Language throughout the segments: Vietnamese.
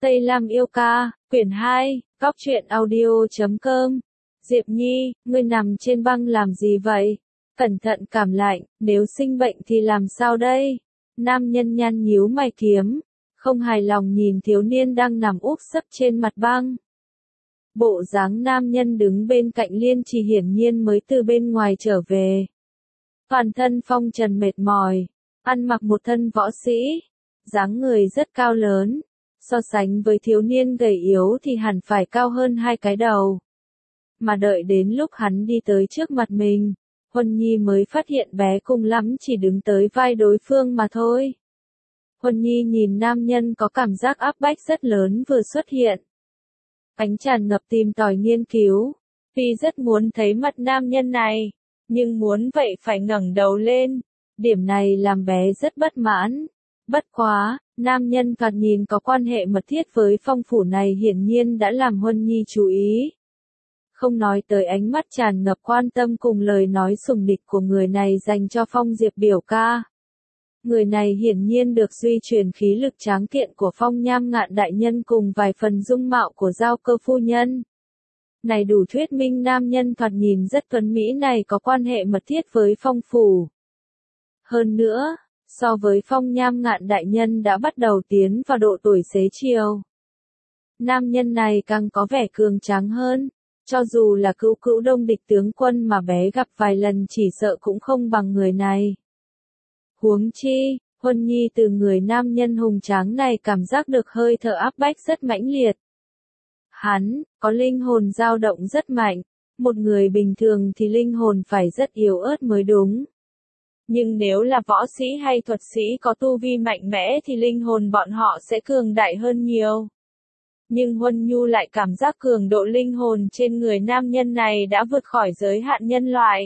Tây Lam yêu ca, quyển 2, góc truyện audio.com. Diệp Nhi, ngươi nằm trên băng làm gì vậy? Cẩn thận cảm lạnh, nếu sinh bệnh thì làm sao đây? Nam nhân nhăn nhíu mày kiếm, không hài lòng nhìn thiếu niên đang nằm úp sấp trên mặt băng. Bộ dáng nam nhân đứng bên cạnh Liên Trì hiển nhiên mới từ bên ngoài trở về. Toàn thân phong trần mệt mỏi, ăn mặc một thân võ sĩ, dáng người rất cao lớn. So sánh với thiếu niên gầy yếu thì hẳn phải cao hơn 2 cái đầu. Mà đợi đến lúc hắn đi tới trước mặt mình, Huân Nhi mới phát hiện bé cùng lắm chỉ đứng tới vai đối phương mà thôi. Huân Nhi nhìn nam nhân có cảm giác áp bách rất lớn vừa xuất hiện. Ánh tràn ngập tìm tòi nghiên cứu, vì rất muốn thấy mặt nam nhân này, nhưng muốn vậy phải ngẩng đầu lên. Điểm này làm bé rất bất mãn. Bất quá, nam nhân thoạt nhìn có quan hệ mật thiết với phong phủ này hiển nhiên đã làm Huân Nhi chú ý. Không nói tới ánh mắt tràn ngập quan tâm cùng lời nói sùng địch của người này dành cho Phong Diệp biểu ca. Người này hiển nhiên được duy truyền khí lực tráng kiện của Phong Nham Ngạn đại nhân cùng vài phần dung mạo của Giao Cơ phu nhân. Này đủ thuyết minh nam nhân thoạt nhìn rất tuấn mỹ này có quan hệ mật thiết với phong phủ. Hơn nữa, so với Phong Nham Ngạn đại nhân đã bắt đầu tiến vào độ tuổi xế chiều. Nam nhân này càng có vẻ cường tráng hơn, cho dù là cữu cữu Đông Địch tướng quân mà bé gặp vài lần chỉ sợ cũng không bằng người này. Huống chi, Huân Nhi từ người nam nhân hùng tráng này cảm giác được hơi thở áp bách rất mãnh liệt. Hắn, có linh hồn dao động rất mạnh, một người bình thường thì linh hồn phải rất yếu ớt mới đúng. Nhưng nếu là võ sĩ hay thuật sĩ có tu vi mạnh mẽ thì linh hồn bọn họ sẽ cường đại hơn nhiều. Nhưng Huân Nhu lại cảm giác cường độ linh hồn trên người nam nhân này đã vượt khỏi giới hạn nhân loại.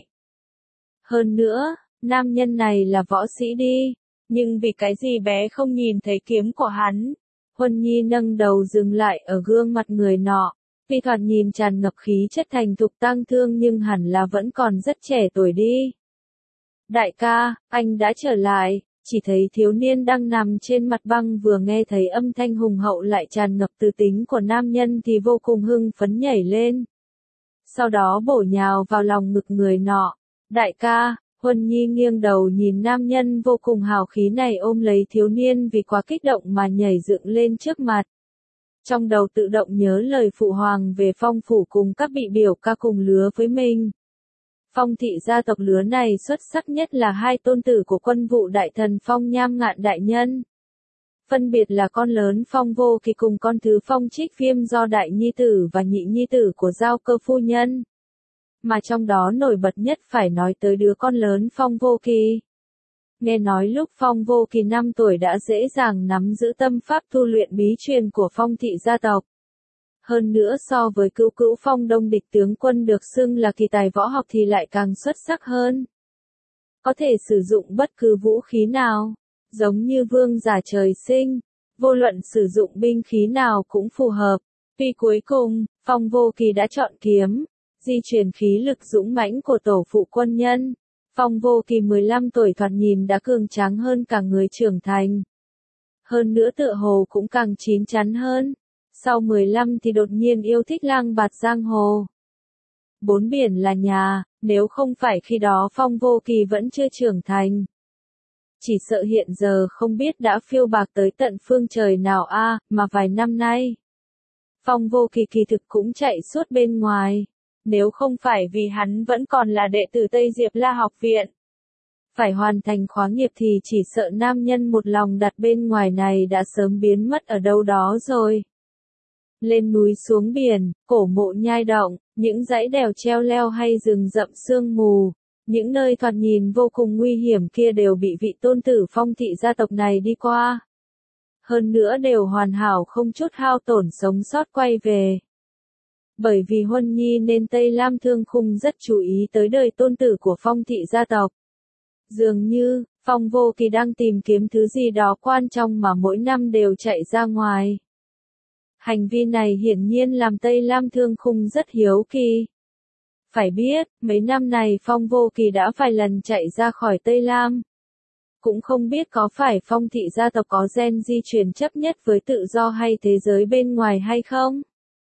Hơn nữa, nam nhân này là võ sĩ đi, nhưng vì cái gì bé không nhìn thấy kiếm của hắn. Huân Nhi nâng đầu dừng lại ở gương mặt người nọ, vì thoạt nhìn tràn ngập khí chất thành thục tang thương nhưng hẳn là vẫn còn rất trẻ tuổi đi. Đại ca, anh đã trở lại, chỉ thấy thiếu niên đang nằm trên mặt băng vừa nghe thấy âm thanh hùng hậu lại tràn ngập từ tính của nam nhân thì vô cùng hưng phấn nhảy lên. Sau đó bổ nhào vào lòng ngực người nọ. Đại ca, Huân Nhi nghiêng đầu nhìn nam nhân vô cùng hào khí này ôm lấy thiếu niên vì quá kích động mà nhảy dựng lên trước mặt. Trong đầu tự động nhớ lời phụ hoàng về phong phủ cùng các vị biểu ca cùng lứa với mình. Phong thị gia tộc lứa này xuất sắc nhất là 2 tôn tử của quân vụ đại thần Phong Nham Ngạn đại nhân. Phân biệt là con lớn Phong Vô Kỳ cùng con thứ Phong Trích Viêm do đại nhi tử và nhị nhi tử của Giao Cơ phu nhân. Mà trong đó nổi bật nhất phải nói tới đứa con lớn Phong Vô Kỳ. Nghe nói lúc Phong Vô Kỳ 5 tuổi đã dễ dàng nắm giữ tâm pháp tu luyện bí truyền của Phong thị gia tộc. Hơn nữa so với cữu cữu Phong Đông Địch tướng quân được xưng là kỳ tài võ học thì lại càng xuất sắc hơn. Có thể sử dụng bất cứ vũ khí nào, giống như vương giả trời sinh, vô luận sử dụng binh khí nào cũng phù hợp. Vì cuối cùng, Phong Vô Kỳ đã chọn kiếm, di truyền khí lực dũng mãnh của tổ phụ quân nhân. Phong Vô Kỳ 15 tuổi thoạt nhìn đã cường tráng hơn cả người trưởng thành. Hơn nữa tựa hồ cũng càng chín chắn hơn. Sau 15 thì đột nhiên yêu thích lang bạt giang hồ. 4 biển là nhà, nếu không phải khi đó Phong Vô Kỳ vẫn chưa trưởng thành. Chỉ sợ hiện giờ không biết đã phiêu bạc tới tận phương trời nào mà vài năm nay. Phong Vô Kỳ kỳ thực cũng chạy suốt bên ngoài. Nếu không phải vì hắn vẫn còn là đệ tử Tây Diệp La học viện. Phải hoàn thành khóa nghiệp thì chỉ sợ nam nhân một lòng đặt bên ngoài này đã sớm biến mất ở đâu đó rồi. Lên núi xuống biển, cổ mộ nhai động, những dãy đèo treo leo hay rừng rậm sương mù, những nơi thoạt nhìn vô cùng nguy hiểm kia đều bị vị tôn tử Phong thị gia tộc này đi qua. Hơn nữa đều hoàn hảo không chút hao tổn sống sót quay về. Bởi vì Huân Nhi nên Tây Lam Thương Khung rất chú ý tới đời tôn tử của Phong thị gia tộc. Dường như, Phong Vô Kỳ đang tìm kiếm thứ gì đó quan trọng mà mỗi năm đều chạy ra ngoài. Hành vi này hiển nhiên làm Tây Lam Thương Khung rất hiếu kỳ. Phải biết, mấy năm này Phong Vô Kỳ đã vài lần chạy ra khỏi Tây Lam. Cũng không biết có phải Phong thị gia tộc có gen di truyền chấp nhất với tự do hay thế giới bên ngoài hay không?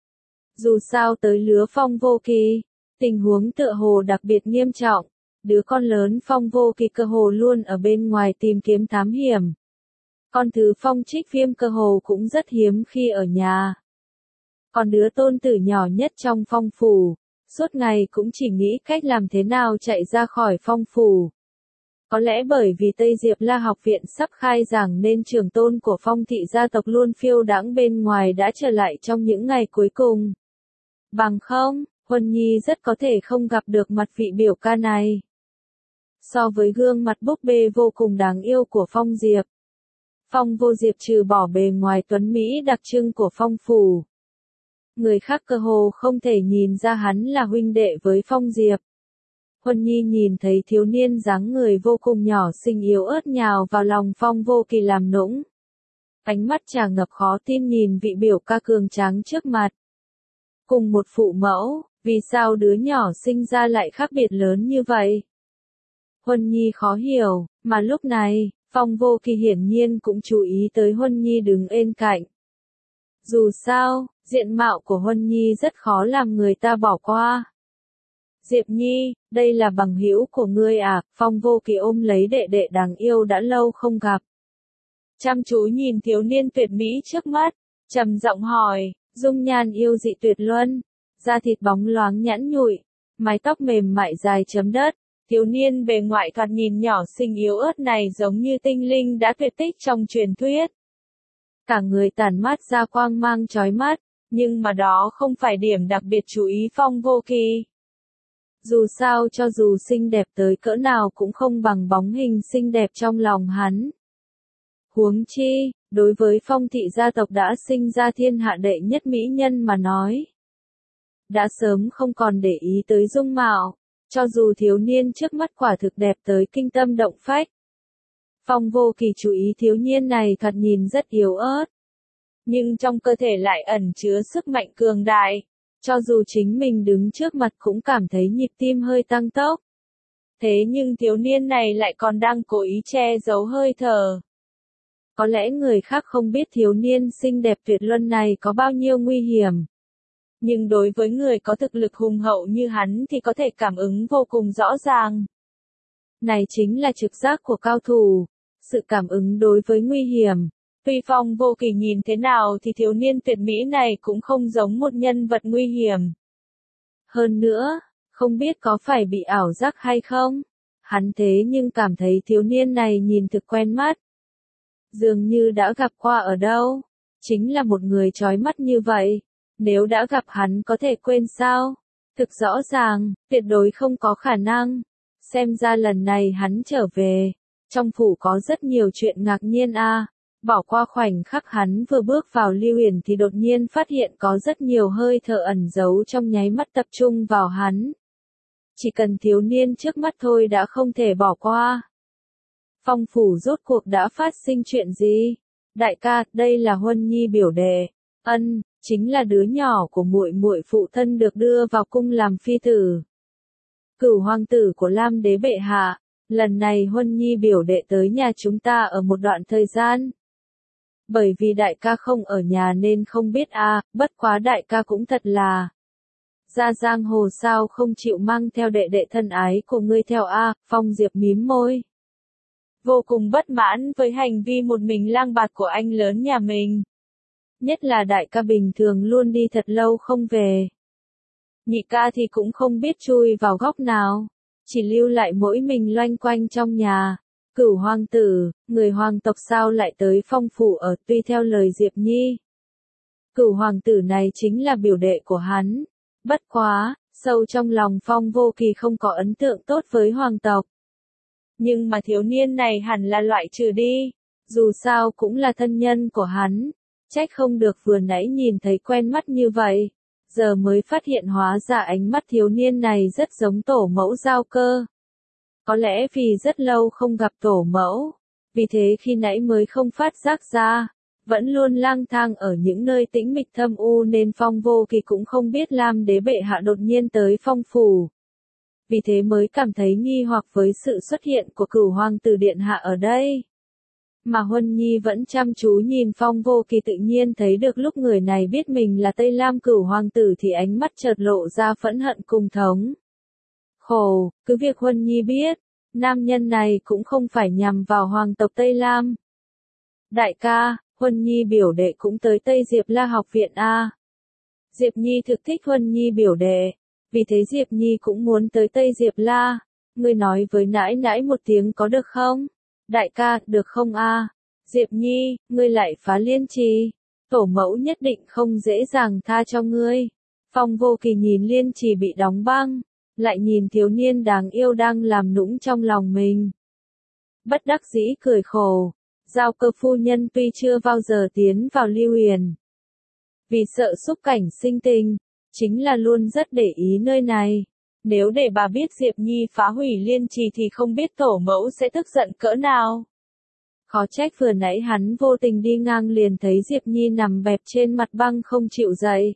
Dù sao tới lứa Phong Vô Kỳ, tình huống tựa hồ đặc biệt nghiêm trọng. Đứa con lớn Phong Vô Kỳ cơ hồ luôn ở bên ngoài tìm kiếm thám hiểm. Con thứ Phong Trích Viêm cơ hồ cũng rất hiếm khi ở nhà. Còn đứa tôn tử nhỏ nhất trong Phong phủ, suốt ngày cũng chỉ nghĩ cách làm thế nào chạy ra khỏi Phong phủ. Có lẽ bởi vì Tây Diệp La học viện sắp khai giảng nên trưởng tôn của Phong thị gia tộc luôn phiêu đãng bên ngoài đã trở lại trong những ngày cuối cùng. Bằng không, Huân Nhi rất có thể không gặp được mặt vị biểu ca này. So với gương mặt búp bê vô cùng đáng yêu của Phong Diệp, Phong Vô Diệp trừ bỏ bề ngoài tuấn Mỹ đặc trưng của Phong phủ, người khác cơ hồ không thể nhìn ra hắn là huynh đệ với Phong Diệp. Huân Nhi nhìn thấy thiếu niên dáng người vô cùng nhỏ xinh yếu ớt nhào vào lòng Phong Vô Kỳ làm nũng. Ánh mắt tràn ngập khó tin nhìn vị biểu ca cường tráng trước mặt. Cùng một phụ mẫu, vì sao đứa nhỏ sinh ra lại khác biệt lớn như vậy? Huân Nhi khó hiểu, mà lúc này, Phong Vô Kỳ hiển nhiên cũng chú ý tới Huân Nhi đứng bên cạnh. Dù sao, diện mạo của Huân Nhi rất khó làm người ta bỏ qua. Diệp Nhi, đây là bằng hữu của ngươi à? Phong Vô Kỳ ôm lấy đệ đệ đáng yêu đã lâu không gặp. Chăm chú nhìn thiếu niên tuyệt mỹ trước mắt, trầm giọng hỏi, dung nhan yêu dị tuyệt luân, da thịt bóng loáng nhẵn nhụi, mái tóc mềm mại dài chấm đất. Thiếu niên bề ngoại thoạt nhìn nhỏ xinh yếu ớt này giống như tinh linh đã tuyệt tích trong truyền thuyết. Cả người tản mát ra quang mang chói mắt, nhưng mà đó không phải điểm đặc biệt chú ý Phong Vô Kỳ. Dù sao cho dù xinh đẹp tới cỡ nào cũng không bằng bóng hình xinh đẹp trong lòng hắn. Huống chi, đối với Phong thị gia tộc đã sinh ra thiên hạ đệ nhất mỹ nhân mà nói, đã sớm không còn để ý tới dung mạo, cho dù thiếu niên trước mắt quả thực đẹp tới kinh tâm động phách. Phong Vô Kỳ chú ý thiếu niên này thoạt nhìn rất yếu ớt, nhưng trong cơ thể lại ẩn chứa sức mạnh cường đại. Cho dù chính mình đứng trước mặt cũng cảm thấy nhịp tim hơi tăng tốc. Thế nhưng thiếu niên này lại còn đang cố ý che giấu hơi thở. Có lẽ người khác không biết thiếu niên xinh đẹp tuyệt luân này có bao nhiêu nguy hiểm. Nhưng đối với người có thực lực hùng hậu như hắn thì có thể cảm ứng vô cùng rõ ràng. Này chính là trực giác của cao thủ, sự cảm ứng đối với nguy hiểm. Tuy Phong Vô Kỳ nhìn thế nào thì thiếu niên tuyệt mỹ này cũng không giống một nhân vật nguy hiểm. Hơn nữa, không biết có phải bị ảo giác hay không, hắn thế nhưng cảm thấy thiếu niên này nhìn thực quen mắt. Dường như đã gặp qua ở đâu, chính là một người chói mắt như vậy, nếu đã gặp hắn có thể quên sao? Thực rõ ràng, tuyệt đối không có khả năng. Xem ra lần này hắn trở về, trong phủ có rất nhiều chuyện ngạc nhiên a. Bỏ qua khoảnh khắc hắn vừa bước vào Lưu Huyền thì đột nhiên phát hiện có rất nhiều hơi thở ẩn giấu trong nháy mắt tập trung vào hắn. Chỉ cần thiếu niên trước mắt thôi đã không thể bỏ qua. Phong phủ rốt cuộc đã phát sinh chuyện gì? Đại ca, đây là Huân Nhi biểu đệ. Ân, chính là đứa nhỏ của muội muội phụ thân được đưa vào cung làm phi tử. Cửu hoàng tử của Lam đế bệ hạ, lần này Huân Nhi biểu đệ tới nhà chúng ta ở một đoạn thời gian. Bởi vì đại ca không ở nhà nên không biết bất quá đại ca cũng thật là. Ra giang hồ sao không chịu mang theo đệ đệ thân ái của ngươi theo Phong Diệp mím môi. Vô cùng bất mãn với hành vi một mình lang bạt của anh lớn nhà mình. Nhất là đại ca bình thường luôn đi thật lâu không về. Nhị ca thì cũng không biết chui vào góc nào, chỉ lưu lại mỗi mình loanh quanh trong nhà. Cửu hoàng tử, người hoàng tộc sao lại tới Phong phủ ở tuy theo lời Diệp Nhi. Cửu hoàng tử này chính là biểu đệ của hắn. Bất quá, sâu trong lòng Phong Vô Kỳ không có ấn tượng tốt với hoàng tộc. Nhưng mà thiếu niên này hẳn là loại trừ đi, dù sao cũng là thân nhân của hắn. Trách không được vừa nãy nhìn thấy quen mắt như vậy, giờ mới phát hiện hóa ra ánh mắt thiếu niên này rất giống tổ mẫu Giao Cơ. Có lẽ vì rất lâu không gặp tổ mẫu, vì thế khi nãy mới không phát giác ra, vẫn luôn lang thang ở những nơi tĩnh mịch thâm u nên Phong Vô Kỳ cũng không biết Lam đế bệ hạ đột nhiên tới Phong phủ. vì thế mới cảm thấy nghi hoặc với sự xuất hiện của Cửu Hoàng tử điện hạ ở đây. Mà Huân Nhi vẫn chăm chú nhìn Phong Vô Kỳ, tự nhiên thấy được lúc người này biết mình là Tây Lam Cửu Hoàng tử thì ánh mắt chợt lộ ra phẫn hận cùng thống khổ, cứ việc Huân Nhi biết, nam nhân này cũng không phải nhằm vào hoàng tộc Tây Lam. Đại ca, Huân Nhi biểu đệ cũng tới Tây Diệp La học viện a. Diệp Nhi thực thích Huân Nhi biểu đệ, vì thế Diệp Nhi cũng muốn tới Tây Diệp La. Ngươi nói với nãi nãi một tiếng có được không? Đại ca, được không a? Diệp Nhi, ngươi lại phá liên trì, tổ mẫu nhất định không dễ dàng tha cho ngươi. Phong Vô Kỳ nhìn liên trì bị đóng băng, lại nhìn thiếu niên đáng yêu đang làm nũng trong lòng mình. Bất đắc dĩ cười khổ, Giao Cơ phu nhân tuy chưa bao giờ tiến vào Lưu Huyền, vì sợ xúc cảnh sinh tình, chính là luôn rất để ý nơi này. Nếu để bà biết Diệp Nhi phá hủy liên trì thì không biết tổ mẫu sẽ tức giận cỡ nào. Khó trách vừa nãy hắn vô tình đi ngang liền thấy Diệp Nhi nằm bẹp trên mặt băng không chịu dậy.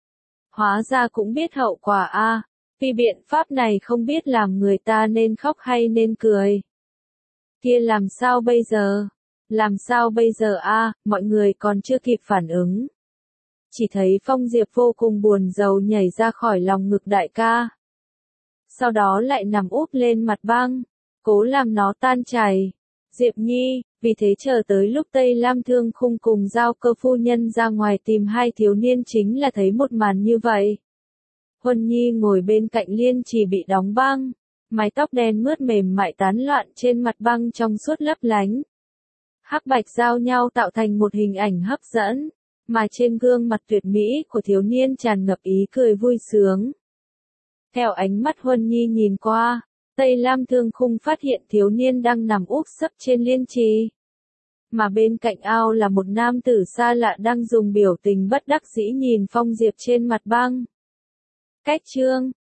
Hóa ra cũng biết hậu quả a. Vì biện pháp này không biết làm người ta nên khóc hay nên cười. Kia làm sao bây giờ? Làm sao bây giờ a? Mọi người còn chưa kịp phản ứng. Chỉ thấy Phong Diệp vô cùng buồn rầu nhảy ra khỏi lòng ngực đại ca. Sau đó lại nằm úp lên mặt băng, cố làm nó tan chảy. Diệp Nhi, vì thế chờ tới lúc Tây Lam Thương Khung cùng Giao Cơ phu nhân ra ngoài tìm hai thiếu niên chính là thấy một màn như vậy. Huân Nhi ngồi bên cạnh liên trì bị đóng băng, mái tóc đen mướt mềm mại tán loạn trên mặt băng trong suốt lấp lánh. Hắc bạch giao nhau tạo thành một hình ảnh hấp dẫn, mà trên gương mặt tuyệt mỹ của thiếu niên tràn ngập ý cười vui sướng. Theo ánh mắt Huân Nhi nhìn qua, Tây Lam Thương Khung phát hiện thiếu niên đang nằm úp sấp trên liên trì. Mà bên cạnh ao là một nam tử xa lạ đang dùng biểu tình bất đắc dĩ nhìn Phong Diệp trên mặt băng. Cách chương